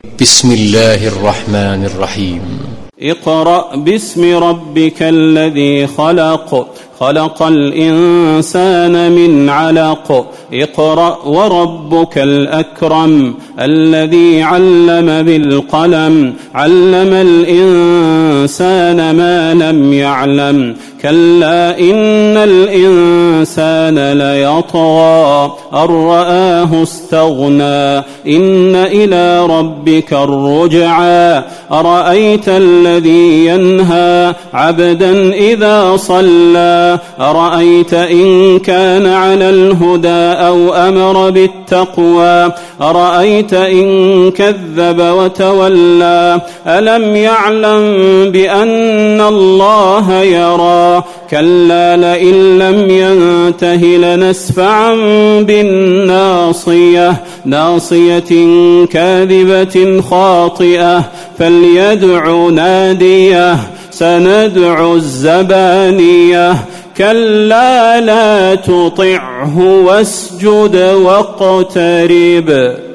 بسم الله الرحمن الرحيم. اقرأ باسم ربك الذي خلق، خلق الإنسان من علق. اقرأ وربك الأكرم الذي علم بالقلم، علم الإنسان ما لم يعلم. كلا إن الإنسان ليطغى أن رآه استغنى، إن إلى ربك الرجعى. أرأيت الذي ينهى عبدا إذا صلى، أرأيت إن كان على الهدى أو أمر بالتقوى، أرأيت إن كذب وتولى. ألم يعلم بأن الله يرى؟ كلا لئن لم ينته لنسفعا بالناصية، ناصية كاذبة خاطئة. فليدع ناديه، سندع الزبانية. كلا لا تطعه واسجد واقترب.